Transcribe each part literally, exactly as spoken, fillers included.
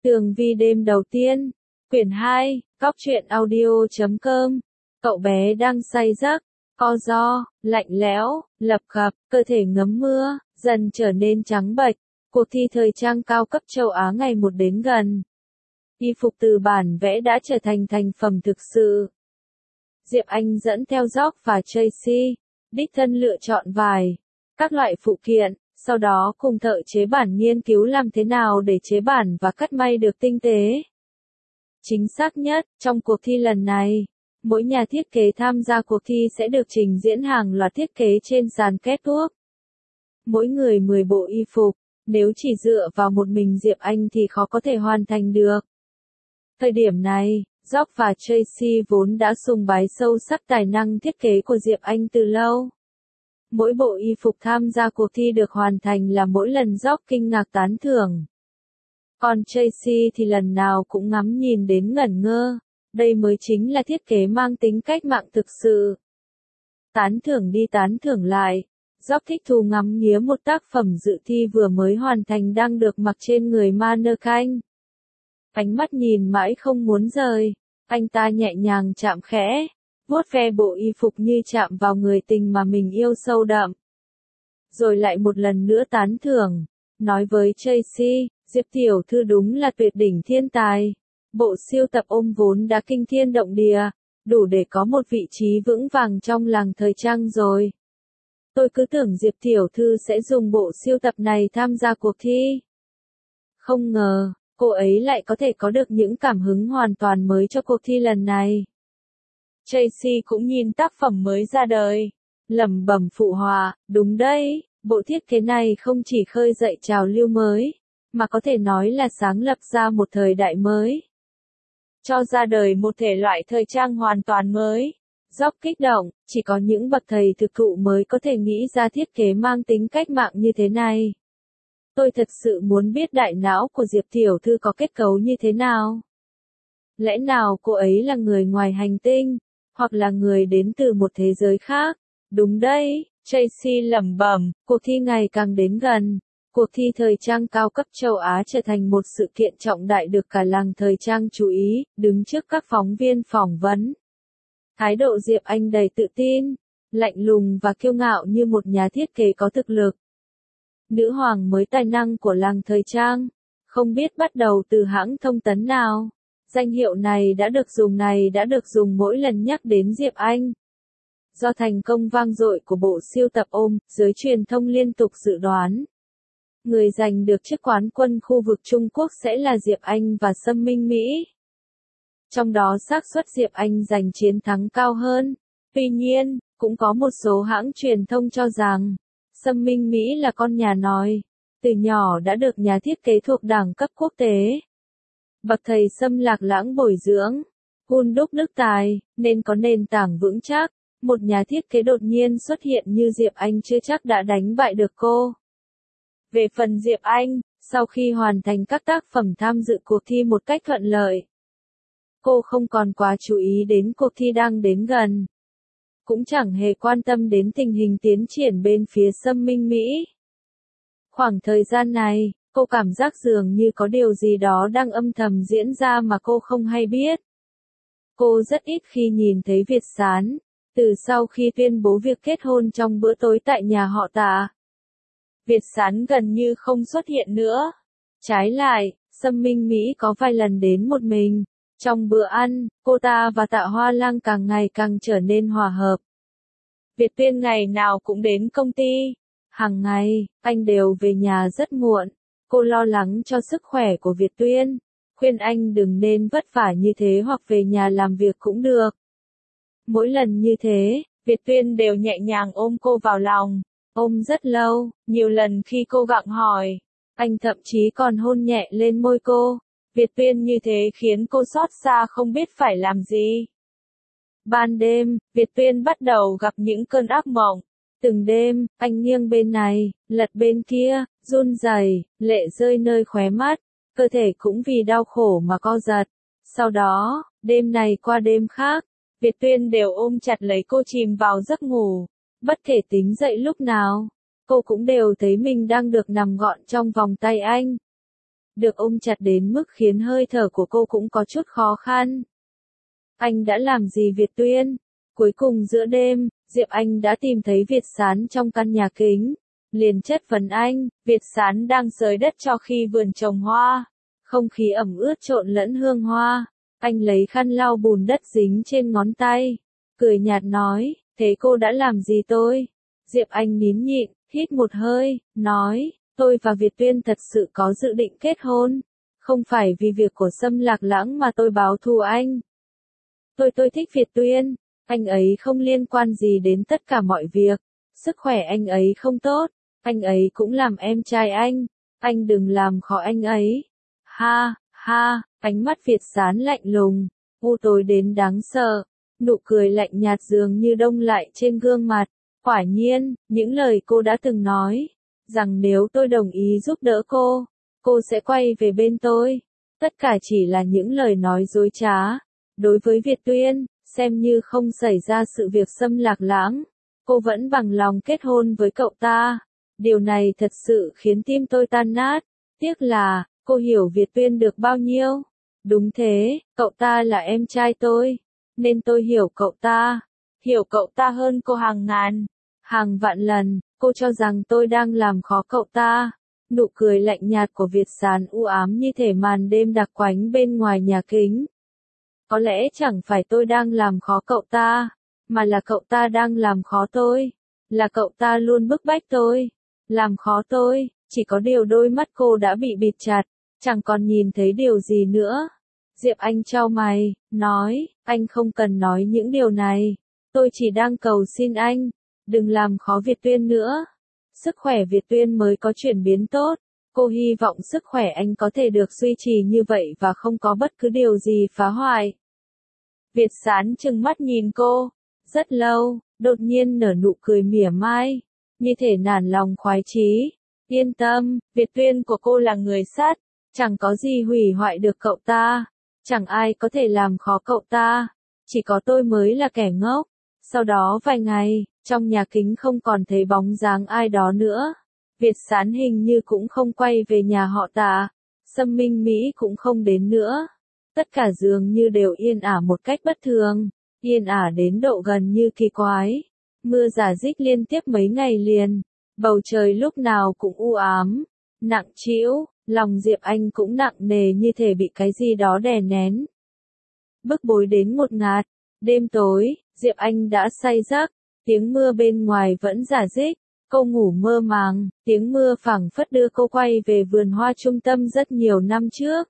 Tường vi đêm đầu tiên, quyển hai, cóc truyện audio chấm com. Cậu bé đang say giấc, co ro, lạnh lẽo, lập cập, cơ thể ngấm mưa, dần trở nên trắng bệch. Cuộc thi thời trang cao cấp châu Á ngày một đến gần. Y phục từ bản vẽ đã trở thành thành phẩm thực sự. Diệp Anh dẫn theo George và Tracy, đích thân lựa chọn vải, các loại phụ kiện, sau đó cùng thợ chế bản nghiên cứu làm thế nào để chế bản và cắt may được tinh tế. Chính xác nhất, trong cuộc thi lần này, mỗi nhà thiết kế tham gia cuộc thi sẽ được trình diễn hàng loạt thiết kế trên sàn catwalk. Mỗi người mười bộ y phục, nếu chỉ dựa vào một mình Diệp Anh thì khó có thể hoàn thành được. Thời điểm này, George và Tracy vốn đã sùng bái sâu sắc tài năng thiết kế của Diệp Anh từ lâu. Mỗi bộ y phục tham gia cuộc thi được hoàn thành là mỗi lần George kinh ngạc tán thưởng. Còn Tracy thì lần nào cũng ngắm nhìn đến ngẩn ngơ, đây mới chính là thiết kế mang tính cách mạng thực sự. Tán thưởng đi tán thưởng lại, George thích thú ngắm nghía một tác phẩm dự thi vừa mới hoàn thành đang được mặc trên người mannequin. Ánh mắt nhìn mãi không muốn rời, anh ta nhẹ nhàng chạm khẽ, vuốt ve bộ y phục như chạm vào người tình mà mình yêu sâu đậm. Rồi lại một lần nữa tán thưởng, nói với Tracy, Diệp tiểu thư đúng là tuyệt đỉnh thiên tài. Bộ siêu tập ôm vốn đã kinh thiên động địa, đủ để có một vị trí vững vàng trong làng thời trang rồi. Tôi cứ tưởng Diệp tiểu thư sẽ dùng bộ siêu tập này tham gia cuộc thi. Không ngờ, cô ấy lại có thể có được những cảm hứng hoàn toàn mới cho cuộc thi lần này. Tracy cũng nhìn tác phẩm mới ra đời, lẩm bẩm phụ họa, đúng đấy, bộ thiết kế này không chỉ khơi dậy trào lưu mới, mà có thể nói là sáng lập ra một thời đại mới. Cho ra đời một thể loại thời trang hoàn toàn mới. George kích động, chỉ có những bậc thầy thực thụ mới có thể nghĩ ra thiết kế mang tính cách mạng như thế này. Tôi thật sự muốn biết đại não của Diệp tiểu thư có kết cấu như thế nào. Lẽ nào cô ấy là người ngoài hành tinh, hoặc là người đến từ một thế giới khác? Đúng đấy, Tracy lẩm bẩm, cuộc thi ngày càng đến gần. Cuộc thi thời trang cao cấp châu Á trở thành một sự kiện trọng đại được cả làng thời trang chú ý, đứng trước các phóng viên phỏng vấn. Thái độ Diệp Anh đầy tự tin, lạnh lùng và kiêu ngạo như một nhà thiết kế có thực lực. Nữ hoàng mới tài năng của làng thời trang, không biết bắt đầu từ hãng thông tấn nào. Danh hiệu này đã được dùng này đã được dùng mỗi lần nhắc đến Diệp Anh. Do thành công vang dội của bộ siêu tập ôm, giới truyền thông liên tục dự đoán. Người giành được chức quán quân khu vực Trung Quốc sẽ là Diệp Anh và Sâm Minh Mỹ. Trong đó xác suất Diệp Anh giành chiến thắng cao hơn. Tuy nhiên, cũng có một số hãng truyền thông cho rằng, Sâm Minh Mỹ là con nhà nòi, từ nhỏ đã được nhà thiết kế thuộc đẳng cấp quốc tế. Bậc thầy Sâm Lạc Lãng bồi dưỡng, hun đúc đức tài, nên có nền tảng vững chắc. Một nhà thiết kế đột nhiên xuất hiện như Diệp Anh chưa chắc đã đánh bại được cô. Về phần Diệp Anh, sau khi hoàn thành các tác phẩm tham dự cuộc thi một cách thuận lợi, cô không còn quá chú ý đến cuộc thi đang đến gần. Cũng chẳng hề quan tâm đến tình hình tiến triển bên phía Sâm Minh Mỹ. Khoảng thời gian này, cô cảm giác dường như có điều gì đó đang âm thầm diễn ra mà cô không hay biết. Cô rất ít khi nhìn thấy Việt Sán, từ sau khi tuyên bố việc kết hôn trong bữa tối tại nhà họ Tạ. Việt Sán gần như không xuất hiện nữa. Trái lại, Sâm Minh Mỹ có vài lần đến một mình. Trong bữa ăn, cô ta và Tạ Hoa Lang càng ngày càng trở nên hòa hợp. Việt Tuyên ngày nào cũng đến công ty. Hàng ngày, anh đều về nhà rất muộn. Cô lo lắng cho sức khỏe của Việt Tuyên, khuyên anh đừng nên vất vả như thế hoặc về nhà làm việc cũng được. Mỗi lần như thế, Việt Tuyên đều nhẹ nhàng ôm cô vào lòng, ôm rất lâu, nhiều lần khi cô gặng hỏi, anh thậm chí còn hôn nhẹ lên môi cô. Việt Tuyên như thế khiến cô xót xa không biết phải làm gì. Ban đêm, Việt Tuyên bắt đầu gặp những cơn ác mộng. Từng đêm, anh nghiêng bên này, lật bên kia, run rẩy, lệ rơi nơi khóe mắt, cơ thể cũng vì đau khổ mà co giật. Sau đó, đêm này qua đêm khác, Việt Tuyên đều ôm chặt lấy cô chìm vào giấc ngủ. Bất kể tính dậy lúc nào, cô cũng đều thấy mình đang được nằm gọn trong vòng tay anh. được ôm chặt đến mức khiến hơi thở của cô cũng có chút khó khăn. Anh đã làm gì Việt Tuyên? Cuối cùng giữa đêm, Diệp Anh đã tìm thấy Việt Sán trong căn nhà kính. Liền chất vấn anh, Việt Sán đang xới đất cho khi vườn trồng hoa. Không khí ẩm ướt trộn lẫn hương hoa. Anh lấy khăn lau bùn đất dính trên ngón tay. Cười nhạt nói, thế cô đã làm gì tôi? Diệp Anh nín nhịn, hít một hơi, nói, tôi và Việt Tuyên thật sự có dự định kết hôn. Không phải vì việc của Sâm Lạc Lãng mà tôi báo thù anh. Tôi tôi thích Việt Tuyên. Anh ấy không liên quan gì đến tất cả mọi việc. Sức khỏe anh ấy không tốt. Anh ấy cũng làm em trai anh. Anh đừng làm khó anh ấy. Ha, ha, ánh mắt Việt Sán lạnh lùng, u tối đến đáng sợ. Nụ cười lạnh nhạt dường như đông lại trên gương mặt. Quả nhiên, những lời cô đã từng nói, rằng nếu tôi đồng ý giúp đỡ cô, cô sẽ quay về bên tôi. Tất cả chỉ là những lời nói dối trá. Đối với Việt Tuyên, xem như không xảy ra sự việc Sâm Lạc Lãng, cô vẫn bằng lòng kết hôn với cậu ta. Điều này thật sự khiến tim tôi tan nát. Tiếc là, cô hiểu Việt Tuyên được bao nhiêu. Đúng thế, cậu ta là em trai tôi, nên tôi hiểu cậu ta. Hiểu cậu ta hơn cô hàng ngàn, hàng vạn lần. Cô cho rằng tôi đang làm khó cậu ta. Nụ cười lạnh nhạt của Việt Sán u ám như thể màn đêm đặc quánh bên ngoài nhà kính. Có lẽ chẳng phải tôi đang làm khó cậu ta, mà là cậu ta đang làm khó tôi. Là cậu ta luôn bức bách tôi, làm khó tôi. Chỉ có điều đôi mắt cô đã bị bịt chặt, chẳng còn nhìn thấy điều gì nữa. Diệp Anh chau mày, nói, anh không cần nói những điều này. Tôi chỉ đang cầu xin anh, đừng làm khó Việt Tuyên nữa. Sức khỏe Việt Tuyên mới có chuyển biến tốt. Cô hy vọng sức khỏe anh có thể được duy trì như vậy và không có bất cứ điều gì phá hoại. Việt Sán trừng mắt nhìn cô, rất lâu, đột nhiên nở nụ cười mỉa mai, như thể nản lòng khoái chí. Yên tâm, Việt Tuyên của cô là người sát, chẳng có gì hủy hoại được cậu ta, chẳng ai có thể làm khó cậu ta, chỉ có tôi mới là kẻ ngốc. Sau đó vài ngày, trong nhà kính không còn thấy bóng dáng ai đó nữa. Việt Sán hình như cũng không quay về nhà họ Tạ, Sâm Minh Mỹ cũng không đến nữa. Tất cả dường như đều yên ả một cách bất thường, yên ả đến độ gần như kỳ quái. Mưa rả rích liên tiếp mấy ngày liền, bầu trời lúc nào cũng u ám, nặng trĩu, lòng Diệp Anh cũng nặng nề như thể bị cái gì đó đè nén. Bức bối đến ngột ngạt, đêm tối, Diệp Anh đã say giấc, tiếng mưa bên ngoài vẫn rả rích. Cô ngủ mơ màng, tiếng mưa phảng phất đưa cô quay về vườn hoa trung tâm rất nhiều năm trước.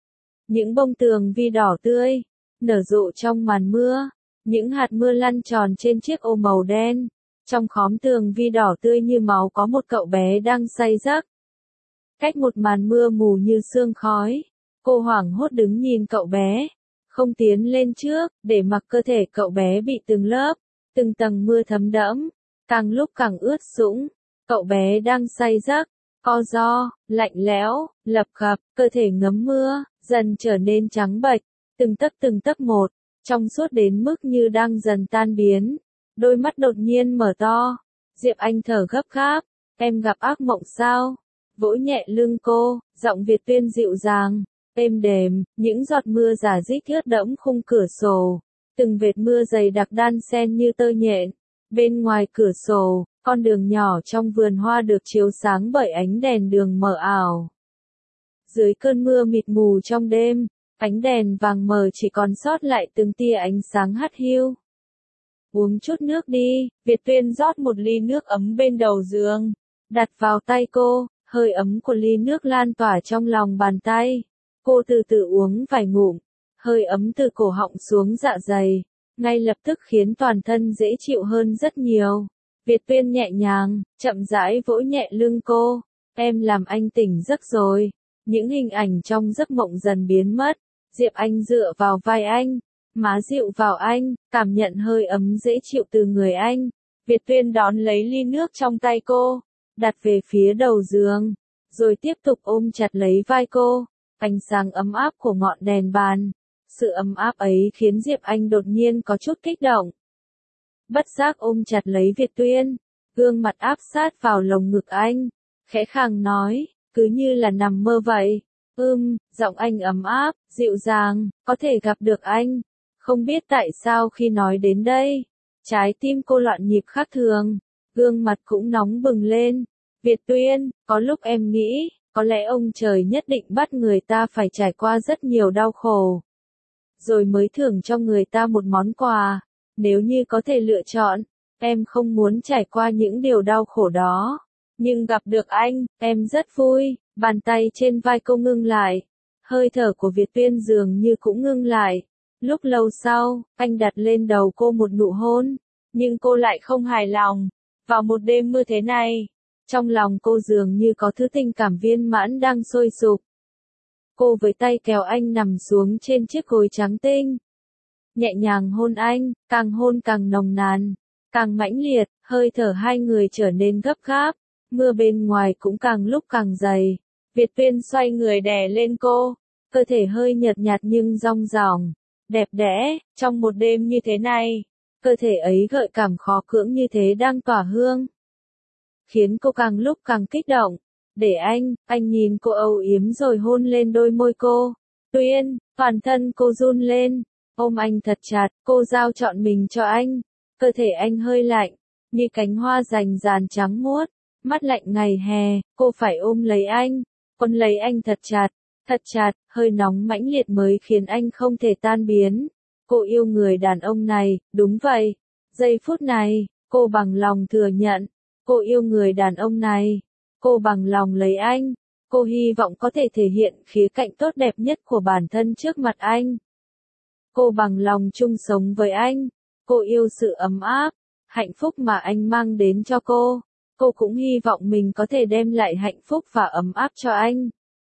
Những bông tường vi đỏ tươi, nở rộ trong màn mưa, những hạt mưa lăn tròn trên chiếc ô màu đen. Trong khóm tường vi đỏ tươi như máu có một cậu bé đang say giấc. Cách một màn mưa mù như sương khói, cô hoảng hốt đứng nhìn cậu bé, không tiến lên trước, để mặc cơ thể cậu bé bị từng lớp, từng tầng mưa thấm đẫm. Càng lúc càng ướt sũng, cậu bé đang say giấc, co ro, lạnh lẽo, lập khập, cơ thể ngấm mưa, dần trở nên trắng bệch, từng tấc từng tấc một, trong suốt đến mức như đang dần tan biến. Đôi mắt đột nhiên mở to, Diệp Anh thở gấp gáp, em gặp ác mộng sao? Vỗ nhẹ lưng cô, giọng Việt Tuyên dịu dàng, êm đềm, những giọt mưa rả rích ướt đẫm khung cửa sổ, từng vệt mưa dày đặc đan xen như tơ nhện. Bên ngoài cửa sổ, con đường nhỏ trong vườn hoa được chiếu sáng bởi ánh đèn đường mờ ảo. Dưới cơn mưa mịt mù trong đêm, ánh đèn vàng mờ chỉ còn sót lại từng tia ánh sáng hắt hiu. Uống chút nước đi, Việt Tuyên rót một ly nước ấm bên đầu giường, đặt vào tay cô, hơi ấm của ly nước lan tỏa trong lòng bàn tay. Cô từ từ uống vài ngụm, hơi ấm từ cổ họng xuống dạ dày, ngay lập tức khiến toàn thân dễ chịu hơn rất nhiều. Việt Tuyên nhẹ nhàng, chậm rãi vỗ nhẹ lưng cô, em làm anh tỉnh giấc rồi. Những hình ảnh trong giấc mộng dần biến mất, Diệp Anh dựa vào vai anh, má dịu vào anh, cảm nhận hơi ấm dễ chịu từ người anh. Việt Tuyên đón lấy ly nước trong tay cô, đặt về phía đầu giường, rồi tiếp tục ôm chặt lấy vai cô. Ánh sáng ấm áp của ngọn đèn bàn, sự ấm áp ấy khiến Diệp Anh đột nhiên có chút kích động. Bất giác ôm chặt lấy Việt Tuyên, gương mặt áp sát vào lồng ngực anh, khẽ khàng nói, cứ như là nằm mơ vậy. Ưm, giọng anh ấm áp, dịu dàng, có thể gặp được anh. Không biết tại sao khi nói đến đây, trái tim cô loạn nhịp khác thường, gương mặt cũng nóng bừng lên. Việt Tuyên, có lúc em nghĩ, có lẽ ông trời nhất định bắt người ta phải trải qua rất nhiều đau khổ, rồi mới thưởng cho người ta một món quà. Nếu như có thể lựa chọn, em không muốn trải qua những điều đau khổ đó. Nhưng gặp được anh, em rất vui. Bàn tay trên vai cô ngưng lại. Hơi thở của Việt Tuyên dường như cũng ngưng lại. Lúc lâu sau, anh đặt lên đầu cô một nụ hôn. Nhưng cô lại không hài lòng. Vào một đêm mưa thế này, trong lòng cô dường như có thứ tình cảm viên mãn đang sôi sục. Cô với tay kéo anh nằm xuống trên chiếc gối trắng tinh. Nhẹ nhàng hôn anh, càng hôn càng nồng nàn, càng mãnh liệt, hơi thở hai người trở nên gấp gáp. Mưa bên ngoài cũng càng lúc càng dày. Việt Tuyên xoay người đè lên cô, cơ thể hơi nhợt nhạt nhưng dong dỏng, đẹp đẽ. Trong một đêm như thế này, cơ thể ấy gợi cảm khó cưỡng như thế đang tỏa hương, khiến cô càng lúc càng kích động. Để anh, anh nhìn cô âu yếm rồi hôn lên đôi môi cô. Tuyên, toàn thân cô run lên, ôm anh thật chặt, cô giao trọn mình cho anh. Cơ thể anh hơi lạnh, như cánh hoa rành ràn trắng muốt, mắt lạnh ngày hè, cô phải ôm lấy anh, quấn lấy anh thật chặt, thật chặt, hơi nóng mãnh liệt mới khiến anh không thể tan biến. Cô yêu người đàn ông này, đúng vậy. Giây phút này, cô bằng lòng thừa nhận, cô yêu người đàn ông này. Cô bằng lòng lấy anh, cô hy vọng có thể thể hiện khía cạnh tốt đẹp nhất của bản thân trước mặt anh. Cô bằng lòng chung sống với anh, cô yêu sự ấm áp, hạnh phúc mà anh mang đến cho cô. Cô cũng hy vọng mình có thể đem lại hạnh phúc và ấm áp cho anh.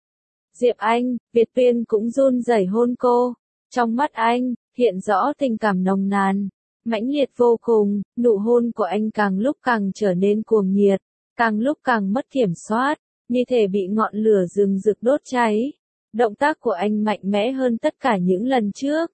Diệp Anh, Việt Tuyên cũng run rẩy hôn cô. Trong mắt anh, hiện rõ tình cảm nồng nàn, mãnh liệt vô cùng. Nụ hôn của anh càng lúc càng trở nên cuồng nhiệt, càng lúc càng mất kiểm soát, như thể bị ngọn lửa rừng rực đốt cháy. Động tác của anh mạnh mẽ hơn tất cả những lần trước.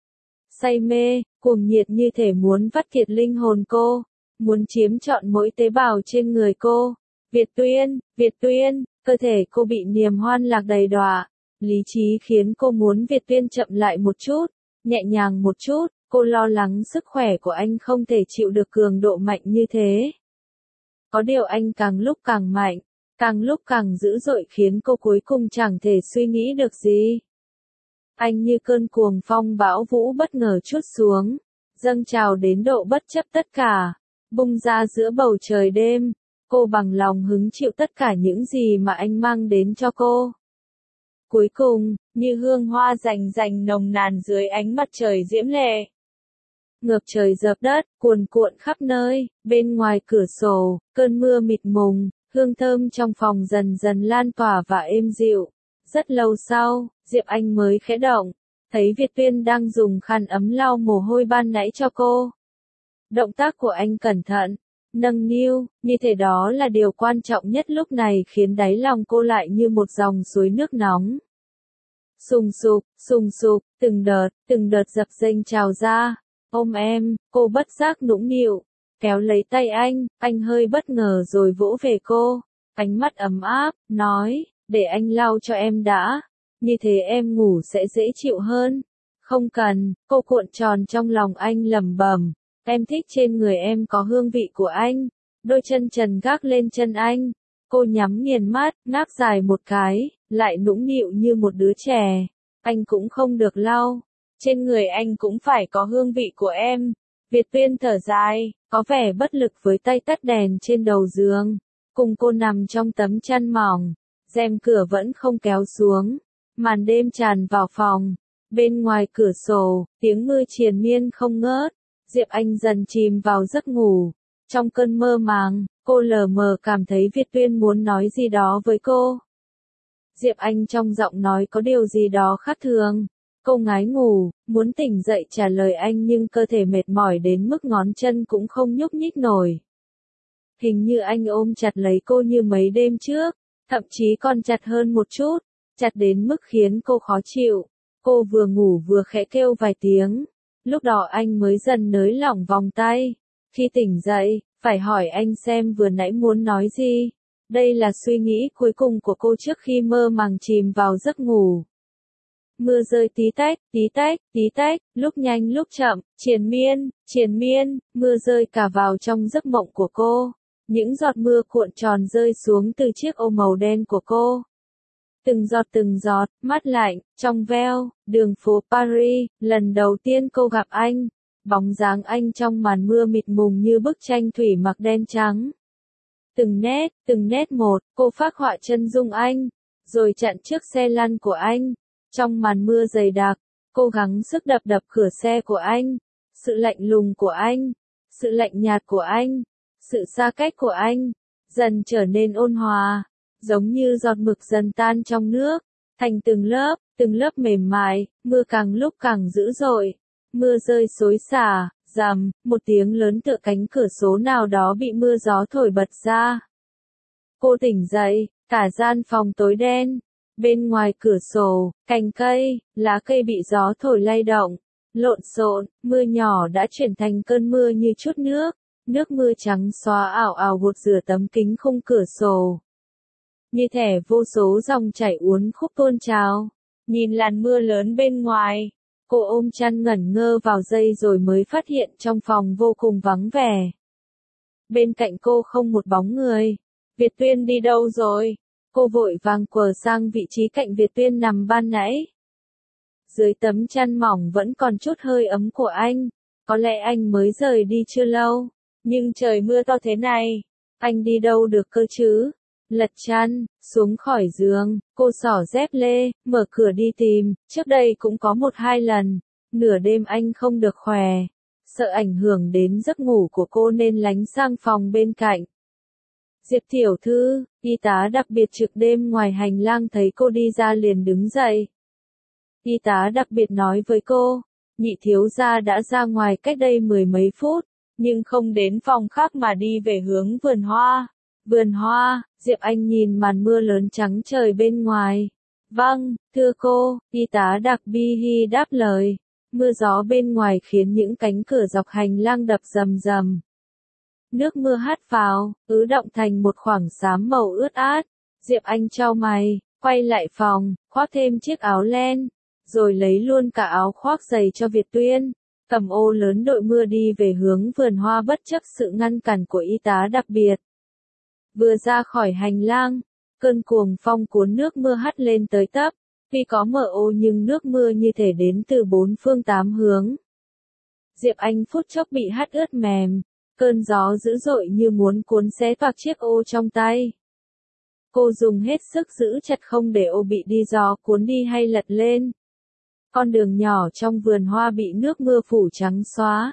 Say mê, cuồng nhiệt như thể muốn vắt kiệt linh hồn cô, muốn chiếm trọn mỗi tế bào trên người cô. Việt Tuyên, Việt Tuyên, cơ thể cô bị niềm hoan lạc đầy đọa. Lý trí khiến cô muốn Việt Tuyên chậm lại một chút, nhẹ nhàng một chút. Cô lo lắng sức khỏe của anh không thể chịu được cường độ mạnh như thế. Có điều anh càng lúc càng mạnh, càng lúc càng dữ dội khiến cô cuối cùng chẳng thể suy nghĩ được gì. Anh như cơn cuồng phong bão vũ bất ngờ trút xuống, dâng trào đến độ bất chấp tất cả, bung ra giữa bầu trời đêm. Cô bằng lòng hứng chịu tất cả những gì mà anh mang đến cho cô. Cuối cùng, như hương hoa rành rành nồng nàn dưới ánh mặt trời diễm lệ. Ngược trời dợp đất, cuồn cuộn khắp nơi. Bên ngoài cửa sổ, cơn mưa mịt mùng, hương thơm trong phòng dần dần lan tỏa và êm dịu. Rất lâu sau, Diệp Anh mới khẽ động, thấy Việt Tuyên đang dùng khăn ấm lau mồ hôi ban nãy cho cô. Động tác của anh cẩn thận, nâng niu, như thể đó là điều quan trọng nhất lúc này, khiến đáy lòng cô lại như một dòng suối nước nóng. Sùng sục, sùng sục, từng đợt, từng đợt dập dênh trào ra. Ôm em, cô bất giác nũng nịu, kéo lấy tay anh, anh hơi bất ngờ rồi vỗ về cô, ánh mắt ấm áp, nói, để anh lau cho em đã, như thế em ngủ sẽ dễ chịu hơn. Không cần, cô cuộn tròn trong lòng anh lẩm bẩm, em thích trên người em có hương vị của anh. Đôi chân trần gác lên chân anh, cô nhắm nghiền mắt, ngáp dài một cái, lại nũng nịu như một đứa trẻ. Anh cũng không được lau, trên người anh cũng phải có hương vị của em. Việt Tuyên thở dài, có vẻ bất lực với tay tắt đèn trên đầu giường, cùng cô nằm trong tấm chăn mỏng, rèm cửa vẫn không kéo xuống, màn đêm tràn vào phòng. Bên ngoài cửa sổ, tiếng mưa triền miên không ngớt. Diệp Anh dần chìm vào giấc ngủ. Trong cơn mơ màng, cô lờ mờ cảm thấy Việt Tuyên muốn nói gì đó với cô. Diệp Anh trong giọng nói có điều gì đó khác thường. Cô ngái ngủ, muốn tỉnh dậy trả lời anh nhưng cơ thể mệt mỏi đến mức ngón chân cũng không nhúc nhích nổi. Hình như anh ôm chặt lấy cô như mấy đêm trước, thậm chí còn chặt hơn một chút, chặt đến mức khiến cô khó chịu. Cô vừa ngủ vừa khẽ kêu vài tiếng. Lúc đó anh mới dần nới lỏng vòng tay. Khi tỉnh dậy, phải hỏi anh xem vừa nãy muốn nói gì. Đây là suy nghĩ cuối cùng của cô trước khi mơ màng chìm vào giấc ngủ. Mưa rơi tí tách, tí tách, tí tách, lúc nhanh lúc chậm, triền miên, triền miên, mưa rơi cả vào trong giấc mộng của cô. Những giọt mưa cuộn tròn rơi xuống từ chiếc ô màu đen của cô. Từng giọt từng giọt, mát lạnh, trong veo, đường phố Paris, lần đầu tiên cô gặp anh. Bóng dáng anh trong màn mưa mịt mùng như bức tranh thủy mặc đen trắng. Từng nét, từng nét một, cô phác họa chân dung anh, rồi chặn chiếc xe lăn của anh. Trong màn mưa dày đặc, cô gắng sức đập đập cửa xe của anh. Sự lạnh lùng của anh, sự lạnh nhạt của anh, sự xa cách của anh, dần trở nên ôn hòa, giống như giọt mực dần tan trong nước, thành từng lớp, từng lớp mềm mại, mưa càng lúc càng dữ dội. Mưa rơi xối xả, rầm, một tiếng lớn tựa cánh cửa sổ nào đó bị mưa gió thổi bật ra. Cô tỉnh dậy, cả gian phòng tối đen. Bên ngoài cửa sổ, cành cây, lá cây bị gió thổi lay động, lộn xộn, mưa nhỏ đã chuyển thành cơn mưa như chút nước. Nước mưa trắng xóa ảo ảo gột rửa tấm kính khung cửa sổ. Như thể vô số dòng chảy uốn khúc tuôn trào. Nhìn làn mưa lớn bên ngoài, cô ôm chăn ngẩn ngơ vào giây rồi mới phát hiện trong phòng vô cùng vắng vẻ. Bên cạnh cô không một bóng người. Việt Tuyên đi đâu rồi? Cô vội vàng quờ sang vị trí cạnh Việt Tuyên nằm ban nãy. Dưới tấm chăn mỏng vẫn còn chút hơi ấm của anh. Có lẽ anh mới rời đi chưa lâu. Nhưng trời mưa to thế này, anh đi đâu được cơ chứ? Lật chăn, xuống khỏi giường, cô xỏ dép lê, mở cửa đi tìm. Trước đây cũng có một hai lần, nửa đêm anh không được khỏe. Sợ ảnh hưởng đến giấc ngủ của cô nên lánh sang phòng bên cạnh. Diệp tiểu thư, y tá đặc biệt trực đêm ngoài hành lang thấy cô đi ra liền đứng dậy. Y tá đặc biệt nói với cô, nhị thiếu gia đã ra ngoài cách đây mười mấy phút, nhưng không đến phòng khác mà đi về hướng vườn hoa. Vườn hoa, Diệp Anh nhìn màn mưa lớn trắng trời bên ngoài. Vâng, thưa cô, y tá đặc bi hi đáp lời. Mưa gió bên ngoài khiến những cánh cửa dọc hành lang đập rầm rầm. Nước mưa hắt vào, ứ động thành một khoảng xám màu ướt át. Diệp Anh chau mày, quay lại phòng, khoác thêm chiếc áo len, rồi lấy luôn cả áo khoác giày cho Việt Tuyên. Cầm ô lớn đội mưa đi về hướng vườn hoa bất chấp sự ngăn cản của y tá đặc biệt. Vừa ra khỏi hành lang, cơn cuồng phong cuốn nước mưa hắt lên tới tấp. Tuy có mở ô nhưng nước mưa như thể đến từ bốn phương tám hướng. Diệp Anh phút chốc bị hắt ướt mềm. Cơn gió dữ dội như muốn cuốn xé toạc chiếc ô trong tay. Cô dùng hết sức giữ chặt không để ô bị đi gió cuốn đi hay lật lên. Con đường nhỏ trong vườn hoa bị nước mưa phủ trắng xóa.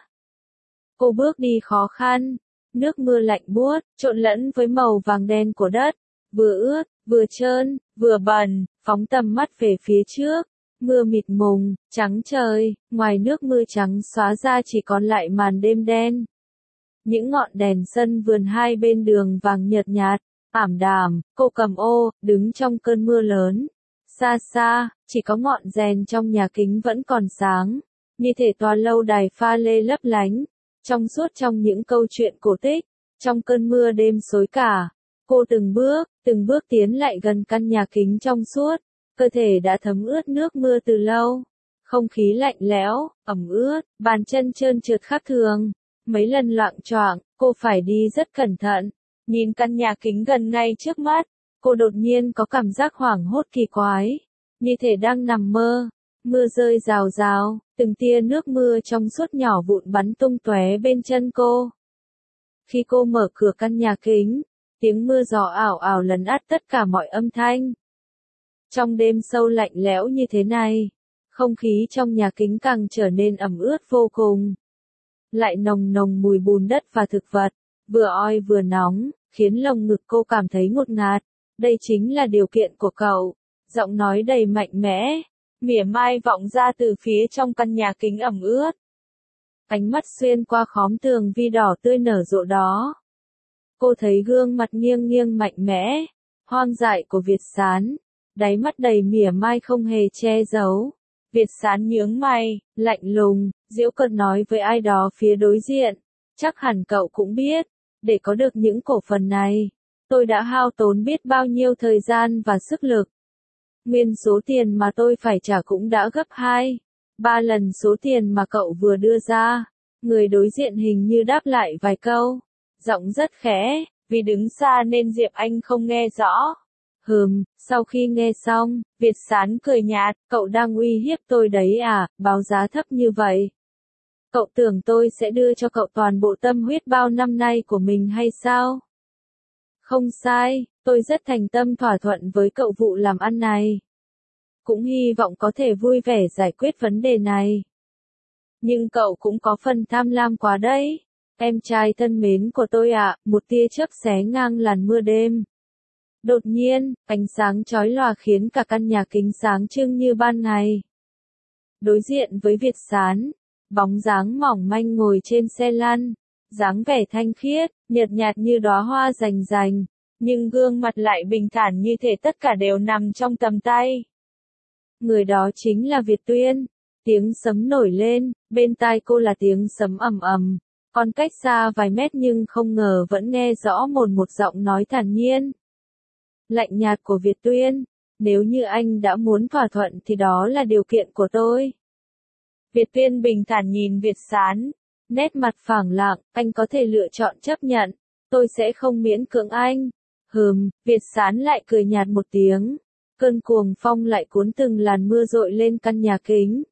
Cô bước đi khó khăn, nước mưa lạnh buốt, trộn lẫn với màu vàng đen của đất, vừa ướt, vừa trơn, vừa bẩn, phóng tầm mắt về phía trước. Mưa mịt mùng, trắng trời, ngoài nước mưa trắng xóa ra chỉ còn lại màn đêm đen. Những ngọn đèn sân vườn hai bên đường vàng nhợt nhạt, ảm đạm, cô cầm ô, đứng trong cơn mưa lớn. Xa xa, chỉ có ngọn đèn trong nhà kính vẫn còn sáng, như thể tòa lâu đài pha lê lấp lánh, trong suốt trong những câu chuyện cổ tích, trong cơn mưa đêm xối cả. Cô từng bước, từng bước tiến lại gần căn nhà kính trong suốt, cơ thể đã thấm ướt nước mưa từ lâu. Không khí lạnh lẽo, ẩm ướt, bàn chân trơn trượt khác thường. Mấy lần loạng choạng, cô phải đi rất cẩn thận. Nhìn căn nhà kính gần ngay trước mắt, cô đột nhiên có cảm giác hoảng hốt kỳ quái, như thể đang nằm mơ. Mưa rơi rào rào, từng tia nước mưa trong suốt nhỏ vụn bắn tung tóe bên chân cô. Khi cô mở cửa căn nhà kính, tiếng mưa gió ảo ảo lấn át tất cả mọi âm thanh. Trong đêm sâu lạnh lẽo như thế này, không khí trong nhà kính càng trở nên ẩm ướt vô cùng. Lại nồng nồng mùi bùn đất và thực vật, vừa oi vừa nóng, khiến lồng ngực cô cảm thấy ngột ngạt. Đây chính là điều kiện của cậu. Giọng nói đầy mạnh mẽ, mỉa mai vọng ra từ phía trong căn nhà kính ẩm ướt. Ánh mắt xuyên qua khóm tường vi đỏ tươi nở rộ đó. Cô thấy gương mặt nghiêng nghiêng mạnh mẽ, hoang dại của Việt Sán, đáy mắt đầy mỉa mai không hề che giấu. Việt Sán nhướng mày, lạnh lùng, giễu cợt nói với ai đó phía đối diện. Chắc hẳn cậu cũng biết, để có được những cổ phần này, Tôi đã hao tốn biết bao nhiêu thời gian và sức lực. Nguyên số tiền mà tôi phải trả cũng đã gấp hai, ba lần số tiền mà cậu vừa đưa ra. Người đối diện hình như đáp lại vài câu, giọng rất khẽ, vì đứng xa nên Diệp Anh không nghe rõ. Hừm, sau khi nghe xong, Việt Sán cười nhạt, cậu đang uy hiếp tôi đấy à, báo giá thấp như vậy. Cậu tưởng tôi sẽ đưa cho cậu toàn bộ tâm huyết bao năm nay của mình hay sao? Không sai, tôi rất thành tâm thỏa thuận với cậu vụ làm ăn này. Cũng hy vọng có thể vui vẻ giải quyết vấn đề này. Nhưng cậu cũng có phần tham lam quá đấy. Em trai thân mến của tôi ạ, một tia chớp xé ngang làn mưa đêm. Đột nhiên, ánh sáng chói lòa khiến cả căn nhà kính sáng trưng như ban ngày. Đối diện với Việt Sán, bóng dáng mỏng manh ngồi trên xe lăn, dáng vẻ thanh khiết, nhợt nhạt như đóa hoa rành rành, nhưng gương mặt lại bình thản như thể tất cả đều nằm trong tầm tay. Người đó chính là Việt Tuyên. Tiếng sấm nổi lên, bên tai cô là tiếng sấm ầm ầm, còn cách xa vài mét nhưng không ngờ vẫn nghe rõ một một giọng nói thản nhiên. Lạnh nhạt của Việt Tuyên, nếu như anh đã muốn thỏa thuận thì đó là điều kiện của tôi. Việt Tuyên bình thản nhìn Việt Sán, nét mặt phẳng lặng, anh có thể lựa chọn chấp nhận, tôi sẽ không miễn cưỡng anh. Hừm, Việt Sán lại cười nhạt một tiếng, cơn cuồng phong lại cuốn từng làn mưa dội lên căn nhà kính.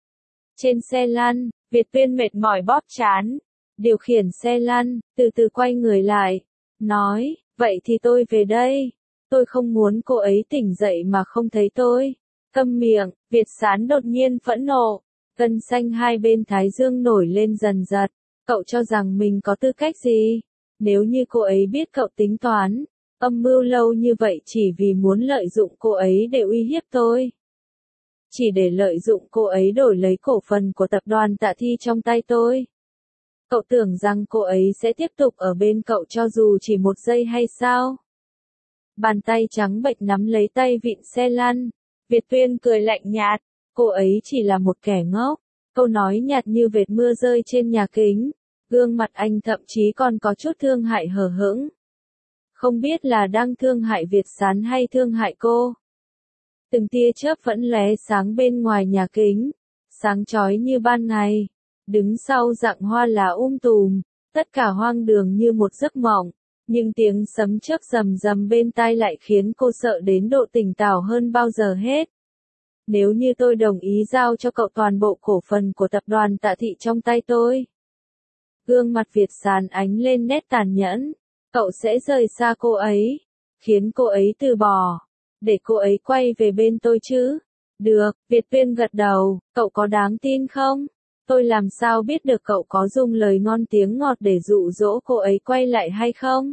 Trên xe lăn, Việt Tuyên mệt mỏi bóp trán, điều khiển xe lăn, từ từ quay người lại, nói, vậy thì tôi về đây. Tôi không muốn cô ấy tỉnh dậy mà không thấy tôi. Câm miệng, Việt Sán đột nhiên phẫn nộ, gân xanh hai bên thái dương nổi lên dần dật. Cậu cho rằng mình có tư cách gì? Nếu như cô ấy biết cậu tính toán, âm mưu lâu như vậy chỉ vì muốn lợi dụng cô ấy để uy hiếp tôi. Chỉ để lợi dụng cô ấy đổi lấy cổ phần của tập đoàn Tạ Thi trong tay tôi. Cậu tưởng rằng cô ấy sẽ tiếp tục ở bên cậu cho dù chỉ một giây hay sao? Bàn tay trắng bệch nắm lấy tay vịn xe lăn. Việt Tuyên cười lạnh nhạt, cô ấy chỉ là một kẻ ngốc. Câu nói nhạt như vệt mưa rơi trên nhà kính. Gương mặt anh thậm chí còn có chút thương hại hờ hững. Không biết là đang thương hại Việt Sán hay thương hại cô. Từng tia chớp vẫn lóe sáng bên ngoài nhà kính, sáng chói như ban ngày. Đứng sau rặng hoa lá um tùm, tất cả hoang đường như một giấc mộng, nhưng tiếng sấm chớp rầm rầm bên tai lại khiến cô sợ đến độ tỉnh táo hơn bao giờ hết. Nếu như tôi đồng ý giao cho cậu toàn bộ cổ phần của tập đoàn Tạ Thị trong tay tôi. Gương mặt Việt Sán ánh lên nét tàn nhẫn, cậu sẽ rời xa cô ấy, khiến cô ấy từ bỏ, để cô ấy quay về bên tôi chứ. Được, Việt Tuyên gật đầu, cậu có đáng tin không? Tôi làm sao biết được cậu có dùng lời ngon tiếng ngọt để dụ dỗ cô ấy quay lại hay không?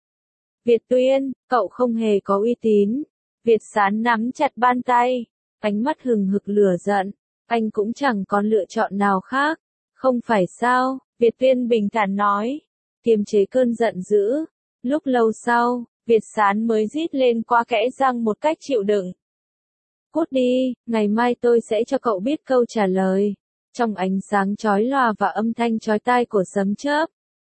Việt Tuyên, cậu không hề có uy tín. Việt Sán nắm chặt bàn tay, ánh mắt hừng hực lửa giận, anh cũng chẳng còn lựa chọn nào khác, không phải sao? Việt Tuyên bình thản nói, kiềm chế cơn giận dữ. Lúc lâu sau, Việt Sán mới rít lên qua kẽ răng một cách chịu đựng. Cút đi, ngày mai tôi sẽ cho cậu biết câu trả lời. Trong ánh sáng chói lòa và âm thanh chói tai của sấm chớp,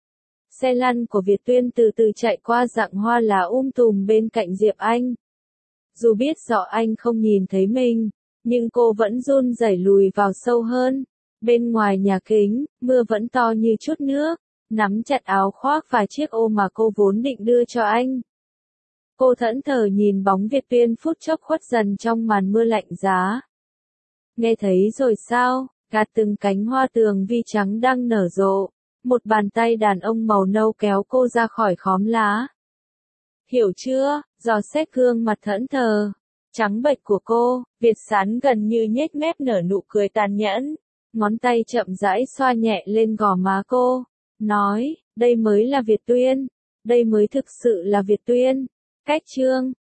xe lăn của Việt Tuyên từ từ chạy qua rặng hoa lá um tùm bên cạnh Diệp Anh. Dù biết rõ anh không nhìn thấy mình, nhưng cô vẫn run rẩy lùi vào sâu hơn. Bên ngoài nhà kính, mưa vẫn to như chút nước, nắm chặt áo khoác và chiếc ô mà cô vốn định đưa cho anh. Cô thẫn thờ nhìn bóng Việt Tuyên phút chốc khuất dần trong màn mưa lạnh giá. Nghe thấy rồi sao? Gạt từng cánh hoa tường vi trắng đang nở rộ, một bàn tay đàn ông màu nâu kéo cô ra khỏi khóm lá. Hiểu chưa? Dò xét gương mặt thẫn thờ, trắng bệch của cô, Việt Sán gần như nhếch mép nở nụ cười tàn nhẫn, ngón tay chậm rãi xoa nhẹ lên gò má cô, nói, đây mới là Việt Tuyên, đây mới thực sự là Việt Tuyên. Cách chương